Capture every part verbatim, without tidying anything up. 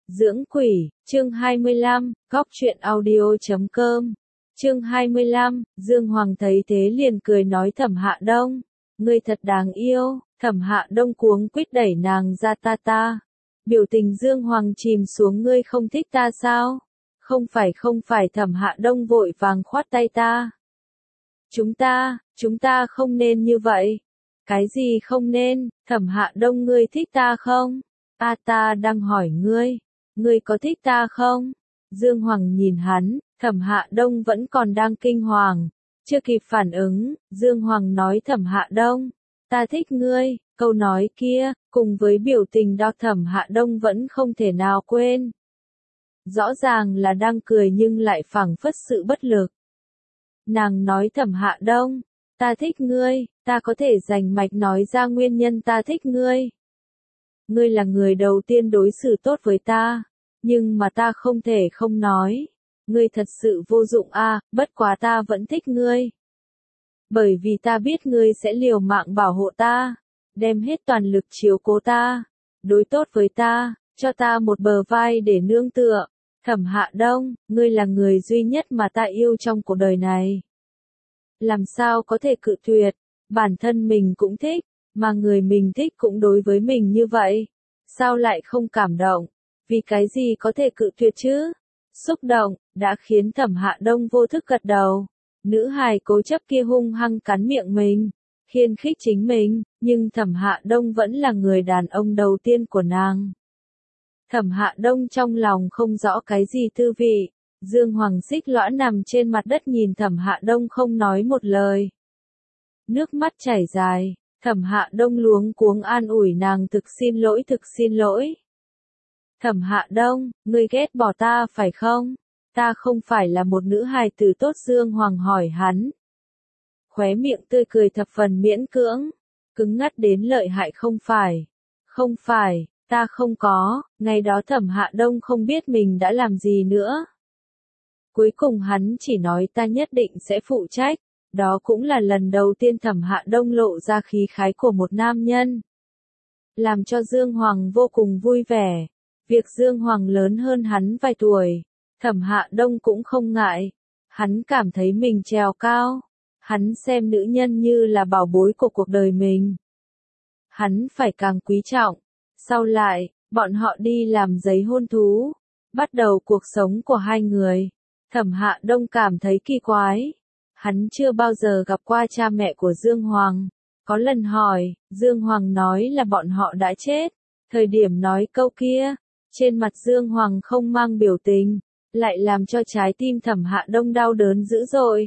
Dưỡng quỷ, chương hai mươi lăm, góc truyện audio chấm com. Chương hai mươi lăm, Dương Hoàng thấy thế liền cười nói Thẩm Hạ Đông, ngươi thật đáng yêu. Thẩm Hạ Đông cuống quýt đẩy nàng ra ta ta. Biểu tình Dương Hoàng chìm xuống, ngươi không thích ta sao? Không phải không phải. Thẩm Hạ Đông vội vàng khoát tay ta. Chúng ta, chúng ta không nên như vậy. Cái gì không nên? Thẩm Hạ Đông, ngươi thích ta không? A ta đang hỏi ngươi. Ngươi có thích ta không? Dương Hoàng nhìn hắn, Thẩm Hạ Đông vẫn còn đang kinh hoàng. Chưa kịp phản ứng, Dương Hoàng nói Thẩm Hạ Đông, ta thích ngươi. Câu nói kia, cùng với biểu tình đó Thẩm Hạ Đông vẫn không thể nào quên. Rõ ràng là đang cười nhưng lại phảng phất sự bất lực. Nàng nói Thẩm Hạ Đông, ta thích ngươi, ta có thể rành mạch nói ra nguyên nhân ta thích ngươi. Ngươi là người đầu tiên đối xử tốt với ta, nhưng mà ta không thể không nói. Ngươi thật sự vô dụng a, à, bất quá ta vẫn thích ngươi. Bởi vì ta biết ngươi sẽ liều mạng bảo hộ ta, đem hết toàn lực chiếu cố ta, đối tốt với ta, cho ta một bờ vai để nương tựa. Thẩm Hạ Đông, ngươi là người duy nhất mà ta yêu trong cuộc đời này. Làm sao có thể cự tuyệt, bản thân mình cũng thích, mà người mình thích cũng đối với mình như vậy. Sao lại không cảm động, vì cái gì có thể cự tuyệt chứ? Xúc động, đã khiến Thẩm Hạ Đông vô thức gật đầu. Nữ hài cố chấp kia hung hăng cắn miệng mình, khiên khích chính mình, nhưng Thẩm Hạ Đông vẫn là người đàn ông đầu tiên của nàng. Thẩm Hạ Đông trong lòng không rõ cái gì tư vị. Dương Hoàng xích lõa nằm trên mặt đất nhìn Thẩm Hạ Đông không nói một lời. Nước mắt chảy dài, Thẩm Hạ Đông luống cuống an ủi nàng, thực xin lỗi thực xin lỗi. Thẩm Hạ Đông, ngươi ghét bỏ ta phải không? Ta không phải là một nữ hài tử tốt. Dương Hoàng hỏi hắn. Khóe miệng tươi cười thập phần miễn cưỡng, cứng ngắt đến lợi hại. Không phải, không phải, ta không có. Ngày đó Thẩm Hạ Đông không biết mình đã làm gì nữa. Cuối cùng hắn chỉ nói ta nhất định sẽ phụ trách. Đó cũng là lần đầu tiên Thẩm Hạ Đông lộ ra khí khái của một nam nhân, làm cho Dương Hoàng vô cùng vui vẻ. Việc Dương Hoàng lớn hơn hắn vài tuổi, Thẩm Hạ Đông cũng không ngại. Hắn cảm thấy mình trèo cao. Hắn xem nữ nhân như là bảo bối của cuộc đời mình. Hắn phải càng quý trọng. Sau lại, bọn họ đi làm giấy hôn thú, bắt đầu cuộc sống của hai người. Thẩm Hạ Đông cảm thấy kỳ quái. Hắn chưa bao giờ gặp qua cha mẹ của Dương Hoàng. Có lần hỏi, Dương Hoàng nói là bọn họ đã chết. Thời điểm nói câu kia, trên mặt Dương Hoàng không mang biểu tình, lại làm cho trái tim Thẩm Hạ Đông đau đớn dữ dội.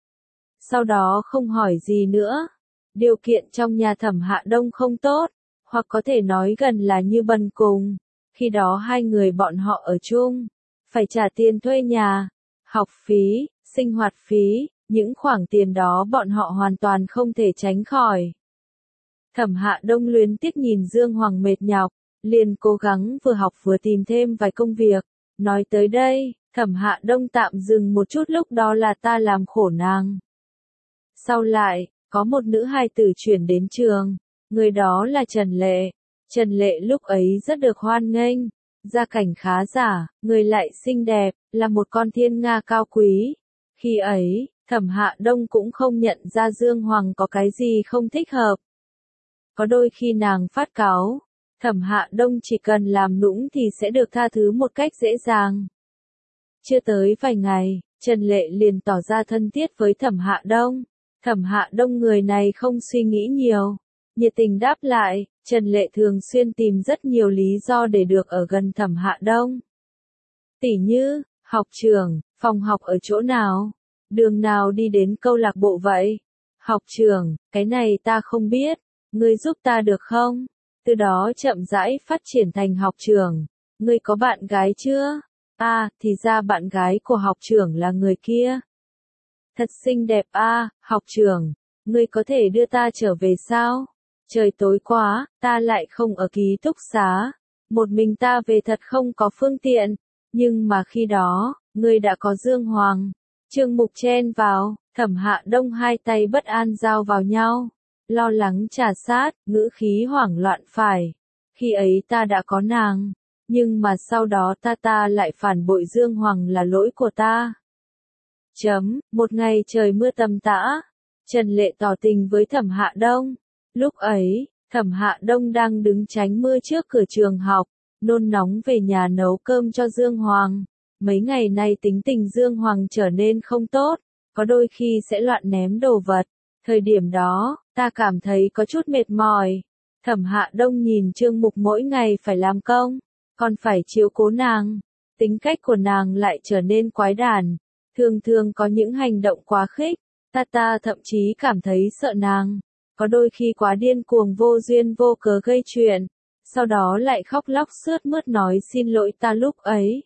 Sau đó không hỏi gì nữa. Điều kiện trong nhà Thẩm Hạ Đông không tốt, hoặc có thể nói gần là như bần cùng. Khi đó hai người bọn họ ở chung, phải trả tiền thuê nhà, học phí, sinh hoạt phí. Những khoản tiền đó bọn họ hoàn toàn không thể tránh khỏi. Thẩm Hạ Đông luyến tiếc nhìn Dương Hoàng mệt nhọc, liền cố gắng vừa học vừa tìm thêm vài công việc. Nói tới đây, Thẩm Hạ Đông tạm dừng một chút, lúc đó là ta làm khổ nàng. Sau lại, có một nữ hài tử chuyển đến trường, người đó là Trần Lệ. Trần Lệ lúc ấy rất được hoan nghênh, gia cảnh khá giả, người lại xinh đẹp, là một con thiên nga cao quý. Khi ấy, Thẩm Hạ Đông cũng không nhận ra Dương Hoàng có cái gì không thích hợp. Có đôi khi nàng phát cáu, Thẩm Hạ Đông chỉ cần làm nũng thì sẽ được tha thứ một cách dễ dàng. Chưa tới vài ngày, Trần Lệ liền tỏ ra thân thiết với Thẩm Hạ Đông. Thẩm Hạ Đông người này không suy nghĩ nhiều, nhiệt tình đáp lại. Trần Lệ thường xuyên tìm rất nhiều lý do để được ở gần Thẩm Hạ Đông. Tỉ như, học trường, phòng học ở chỗ nào? Đường nào đi đến câu lạc bộ vậy? Học trường, cái này ta không biết, ngươi giúp ta được không? Từ đó chậm rãi phát triển thành học trường. Ngươi có bạn gái chưa? À, thì ra bạn gái của học trưởng là người kia. Thật xinh đẹp a, à, học trường, ngươi có thể đưa ta trở về sao? Trời tối quá, ta lại không ở ký túc xá. Một mình ta về thật không có phương tiện. Nhưng mà khi đó, ngươi đã có Dương Hoàng. Trương Mục chen vào, Thẩm Hạ Đông hai tay bất an giao vào nhau, lo lắng trà sát, ngữ khí hoảng loạn phải. Khi ấy ta đã có nàng, nhưng mà sau đó ta ta lại phản bội Dương Hoàng là lỗi của ta. Chấm, một ngày trời mưa tầm tã, Trần Lệ tỏ tình với Thẩm Hạ Đông. Lúc ấy, Thẩm Hạ Đông đang đứng tránh mưa trước cửa trường học, nôn nóng về nhà nấu cơm cho Dương Hoàng. Mấy ngày nay tính tình Dương Hoàng trở nên không tốt, có đôi khi sẽ loạn ném đồ vật. Thời điểm đó, ta cảm thấy có chút mệt mỏi. Thẩm Hạ Đông nhìn Trương Mục mỗi ngày phải làm công, còn phải chiếu cố nàng. Tính cách của nàng lại trở nên quái đản, thường thường có những hành động quá khích. Ta ta thậm chí cảm thấy sợ nàng, có đôi khi quá điên cuồng vô duyên vô cớ gây chuyện, sau đó lại khóc lóc sướt mướt nói xin lỗi ta lúc ấy.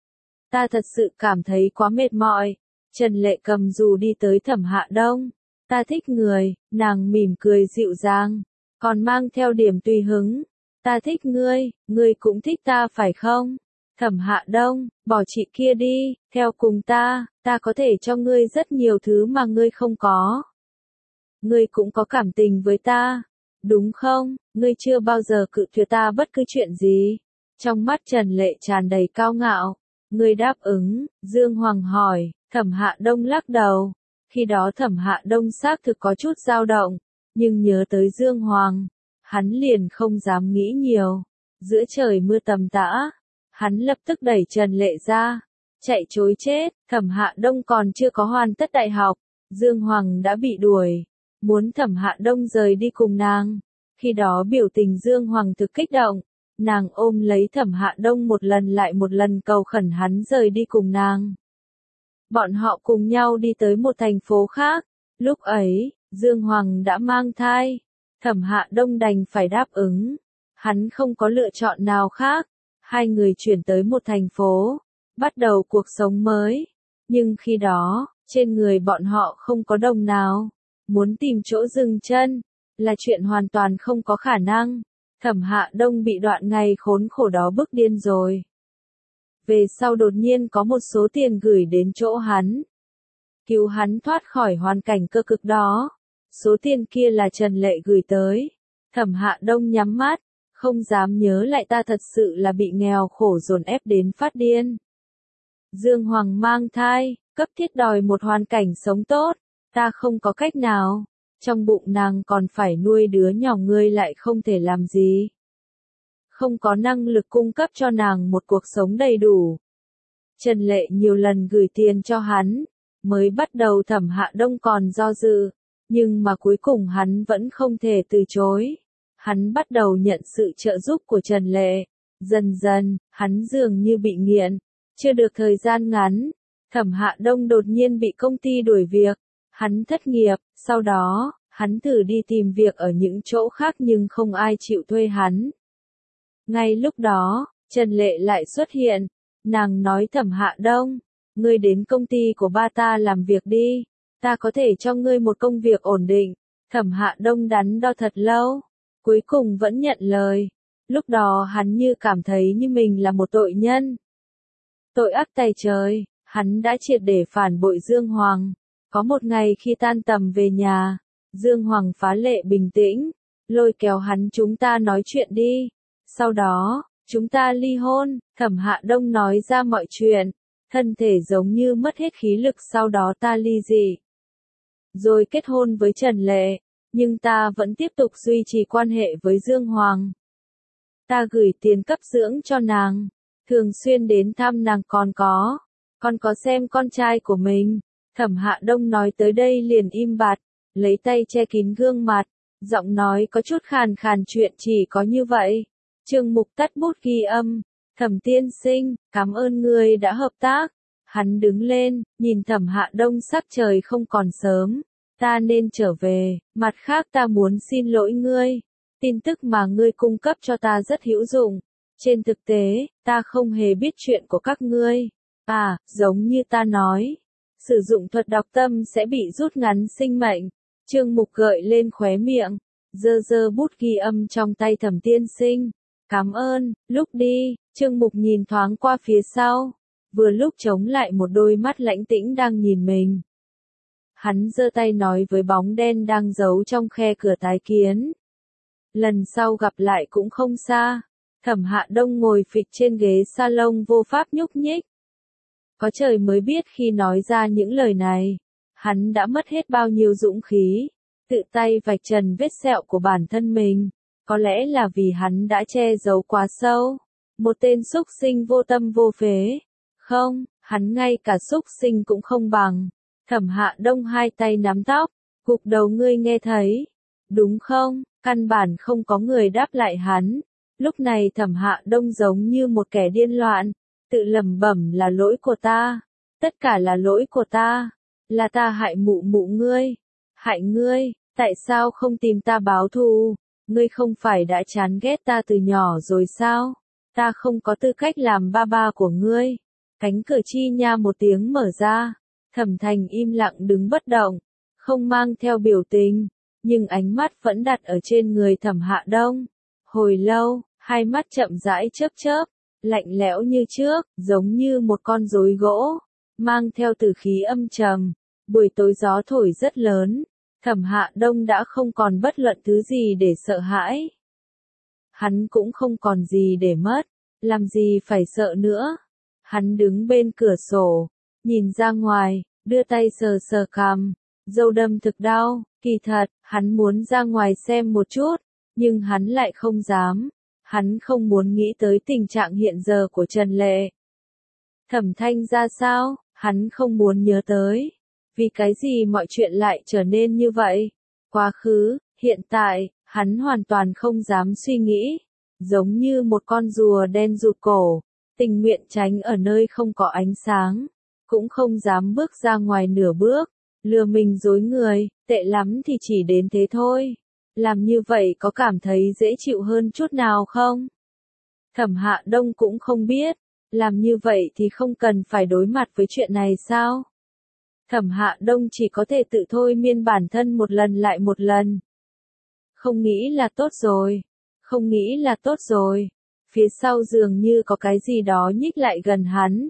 Ta thật sự cảm thấy quá mệt mỏi. Trần Lệ cầm dù đi tới Thẩm Hạ Đông. Ta thích người, nàng mỉm cười dịu dàng, còn mang theo điểm tùy hứng. Ta thích ngươi, ngươi cũng thích ta phải không? Thẩm Hạ Đông, bỏ chị kia đi, theo cùng ta, ta có thể cho ngươi rất nhiều thứ mà ngươi không có. Ngươi cũng có cảm tình với ta, đúng không? Ngươi chưa bao giờ cự tuyệt ta bất cứ chuyện gì. Trong mắt Trần Lệ tràn đầy cao ngạo. Ngươi đáp ứng, Dương Hoàng hỏi. Thẩm Hạ Đông lắc đầu. Khi đó Thẩm Hạ Đông xác thực có chút dao động, nhưng nhớ tới Dương Hoàng, hắn liền không dám nghĩ nhiều. Giữa trời mưa tầm tã, hắn lập tức đẩy Trần Lệ ra, chạy trối chết. Thẩm Hạ Đông còn chưa có hoàn tất đại học, Dương Hoàng đã bị đuổi, muốn Thẩm Hạ Đông rời đi cùng nàng. Khi đó biểu tình Dương Hoàng thực kích động, nàng ôm lấy Thẩm Hạ Đông một lần lại một lần cầu khẩn hắn rời đi cùng nàng. Bọn họ cùng nhau đi tới một thành phố khác. Lúc ấy, Dương Hoàng đã mang thai. Thẩm Hạ Đông đành phải đáp ứng. Hắn không có lựa chọn nào khác. Hai người chuyển tới một thành phố, bắt đầu cuộc sống mới. Nhưng khi đó, trên người bọn họ không có đồng nào. Muốn tìm chỗ dừng chân, là chuyện hoàn toàn không có khả năng. Thẩm Hạ Đông bị đoạn ngày khốn khổ đó bức điên rồi. Về sau đột nhiên có một số tiền gửi đến chỗ hắn, cứu hắn thoát khỏi hoàn cảnh cơ cực đó. Số tiền kia là Trần Lệ gửi tới. Thẩm Hạ Đông nhắm mắt, không dám nhớ lại. Ta thật sự là bị nghèo khổ dồn ép đến phát điên. Dương Hoàng mang thai, cấp thiết đòi một hoàn cảnh sống tốt. Ta không có cách nào. Trong bụng nàng còn phải nuôi đứa nhỏ, ngươi lại không thể làm gì. Không có năng lực cung cấp cho nàng một cuộc sống đầy đủ. Trần Lệ nhiều lần gửi tiền cho hắn, mới bắt đầu Thẩm Hạ Đông còn do dự, nhưng mà cuối cùng hắn vẫn không thể từ chối. Hắn bắt đầu nhận sự trợ giúp của Trần Lệ. Dần dần, hắn dường như bị nghiện. Chưa được thời gian ngắn, Thẩm Hạ Đông đột nhiên bị công ty đuổi việc. Hắn thất nghiệp, sau đó, hắn thử đi tìm việc ở những chỗ khác nhưng không ai chịu thuê hắn. Ngay lúc đó, Trần Lệ lại xuất hiện. Nàng nói Thẩm Hạ Đông, ngươi đến công ty của ba ta làm việc đi. Ta có thể cho ngươi một công việc ổn định. Thẩm Hạ Đông đắn đo thật lâu, cuối cùng vẫn nhận lời. Lúc đó hắn như cảm thấy như mình là một tội nhân. Tội ác tày trời, hắn đã triệt để phản bội Dương Hoàng. Có một ngày khi tan tầm về nhà, Dương Hoàng phá lệ bình tĩnh, lôi kéo hắn chúng ta nói chuyện đi. Sau đó, chúng ta ly hôn. Thẩm Hạ Đông nói ra mọi chuyện, thân thể giống như mất hết khí lực. Sau đó ta ly dị, rồi kết hôn với Trần Lệ, nhưng ta vẫn tiếp tục duy trì quan hệ với Dương Hoàng. Ta gửi tiền cấp dưỡng cho nàng, thường xuyên đến thăm nàng, còn có, còn có xem con trai của mình. Thẩm Hạ Đông nói tới đây liền im bặt, lấy tay che kín gương mặt, giọng nói có chút khàn khàn. Chuyện chỉ có như vậy. Trương Mục tắt bút ghi âm. Thẩm tiên sinh, cảm ơn ngươi đã hợp tác. Hắn đứng lên, nhìn Thẩm Hạ Đông, sắc trời không còn sớm. Ta nên trở về, mặt khác ta muốn xin lỗi ngươi. Tin tức mà ngươi cung cấp cho ta rất hữu dụng. Trên thực tế, ta không hề biết chuyện của các ngươi. À, giống như ta nói, sử dụng thuật đọc tâm sẽ bị rút ngắn sinh mệnh. Trương Mục gợi lên khóe miệng, giơ giơ bút ghi âm trong tay. Thẩm tiên sinh, cảm ơn. Lúc đi, Trương Mục nhìn thoáng qua phía sau, vừa lúc chống lại một đôi mắt lãnh tĩnh đang nhìn mình. Hắn giơ tay nói với bóng đen đang giấu trong khe cửa tái kiến. Lần sau gặp lại cũng không xa. Thẩm Hạ Đông ngồi phịch trên ghế salon vô pháp nhúc nhích. Có trời mới biết khi nói ra những lời này, hắn đã mất hết bao nhiêu dũng khí, tự tay vạch trần vết sẹo của bản thân mình. Có lẽ là vì hắn đã che giấu quá sâu. Một tên súc sinh vô tâm vô phế. Không, hắn ngay cả súc sinh cũng không bằng. Thẩm Hạ Đông hai tay nắm tóc, gục đầu, ngươi nghe thấy, đúng không? Căn bản không có người đáp lại hắn. Lúc này Thẩm Hạ Đông giống như một kẻ điên loạn, tự lẩm bẩm là lỗi của ta, tất cả là lỗi của ta, là ta hại mụ mụ ngươi, hại ngươi, tại sao không tìm ta báo thù? Ngươi không phải đã chán ghét ta từ nhỏ rồi sao? Ta không có tư cách làm ba ba của ngươi. Cánh cửa chi nha một tiếng mở ra, Thẩm Thành im lặng đứng bất động, không mang theo biểu tình, nhưng ánh mắt vẫn đặt ở trên người Thẩm Hạ Đông. Hồi lâu, hai mắt chậm rãi chớp chớp, lạnh lẽo như trước, giống như một con rối gỗ, mang theo từ khí âm trầm. Buổi tối gió thổi rất lớn, Thẩm Hạ Đông đã không còn bất luận thứ gì để sợ hãi. Hắn cũng không còn gì để mất, làm gì phải sợ nữa. Hắn đứng bên cửa sổ, nhìn ra ngoài, đưa tay sờ sờ cằm, râu đâm thực đau, kỳ thật, hắn muốn ra ngoài xem một chút, nhưng hắn lại không dám. Hắn không muốn nghĩ tới tình trạng hiện giờ của Trần Lệ. Thẩm Thanh ra sao, hắn không muốn nhớ tới. Vì cái gì mọi chuyện lại trở nên như vậy? Quá khứ, hiện tại, hắn hoàn toàn không dám suy nghĩ. Giống như một con rùa đen rụt cổ, tình nguyện tránh ở nơi không có ánh sáng, cũng không dám bước ra ngoài nửa bước, lừa mình dối người, tệ lắm thì chỉ đến thế thôi. Làm như vậy có cảm thấy dễ chịu hơn chút nào không? Thẩm Hạ Đông cũng không biết, làm như vậy thì không cần phải đối mặt với chuyện này sao? Thẩm Hạ Đông chỉ có thể tự thôi miên bản thân một lần lại một lần. Không nghĩ là tốt rồi, không nghĩ là tốt rồi. Phía sau dường như có cái gì đó nhích lại gần hắn.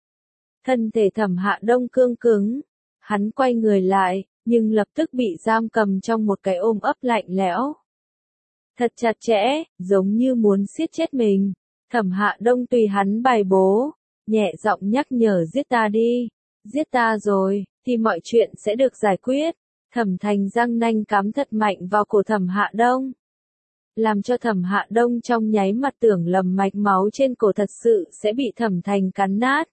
Thân thể Thẩm Hạ Đông cương cứng, hắn quay người lại, nhưng lập tức bị giam cầm trong một cái ôm ấp lạnh lẽo. Thật chặt chẽ, giống như muốn siết chết mình. Thẩm Hạ Đông tùy hắn bài bố, nhẹ giọng nhắc nhở, giết ta đi, giết ta rồi, thì mọi chuyện sẽ được giải quyết. Thẩm Thành răng nanh cắm thật mạnh vào cổ Thẩm Hạ Đông, làm cho Thẩm Hạ Đông trong nháy mắt tưởng lầm mạch máu trên cổ thật sự sẽ bị Thẩm Thành cắn nát.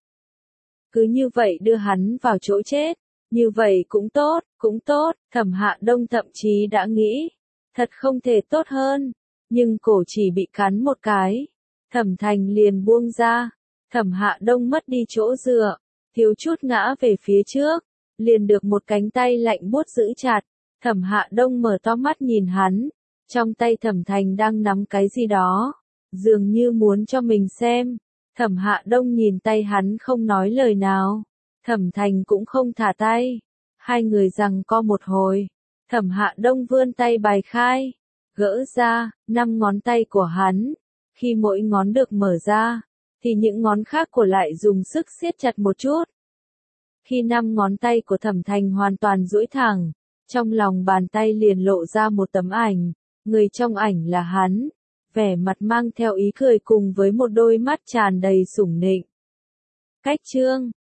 Cứ như vậy đưa hắn vào chỗ chết, như vậy cũng tốt, cũng tốt, Thẩm Hạ Đông thậm chí đã nghĩ, thật không thể tốt hơn, nhưng cổ chỉ bị cắn một cái, Thẩm Thành liền buông ra, Thẩm Hạ Đông mất đi chỗ dựa, thiếu chút ngã về phía trước, liền được một cánh tay lạnh buốt giữ chặt. Thẩm Hạ Đông mở to mắt nhìn hắn, trong tay Thẩm Thành đang nắm cái gì đó, dường như muốn cho mình xem. Thẩm Hạ Đông nhìn tay hắn không nói lời nào, Thẩm Thành cũng không thả tay, hai người giằng co một hồi. Thẩm Hạ Đông vươn tay bài khai, gỡ ra năm ngón tay của hắn, khi mỗi ngón được mở ra, thì những ngón khác của lại dùng sức siết chặt một chút. Khi năm ngón tay của Thẩm Thành hoàn toàn duỗi thẳng, trong lòng bàn tay liền lộ ra một tấm ảnh, người trong ảnh là hắn, vẻ mặt mang theo ý cười cùng với một đôi mắt tràn đầy sủng nịnh. Cách chương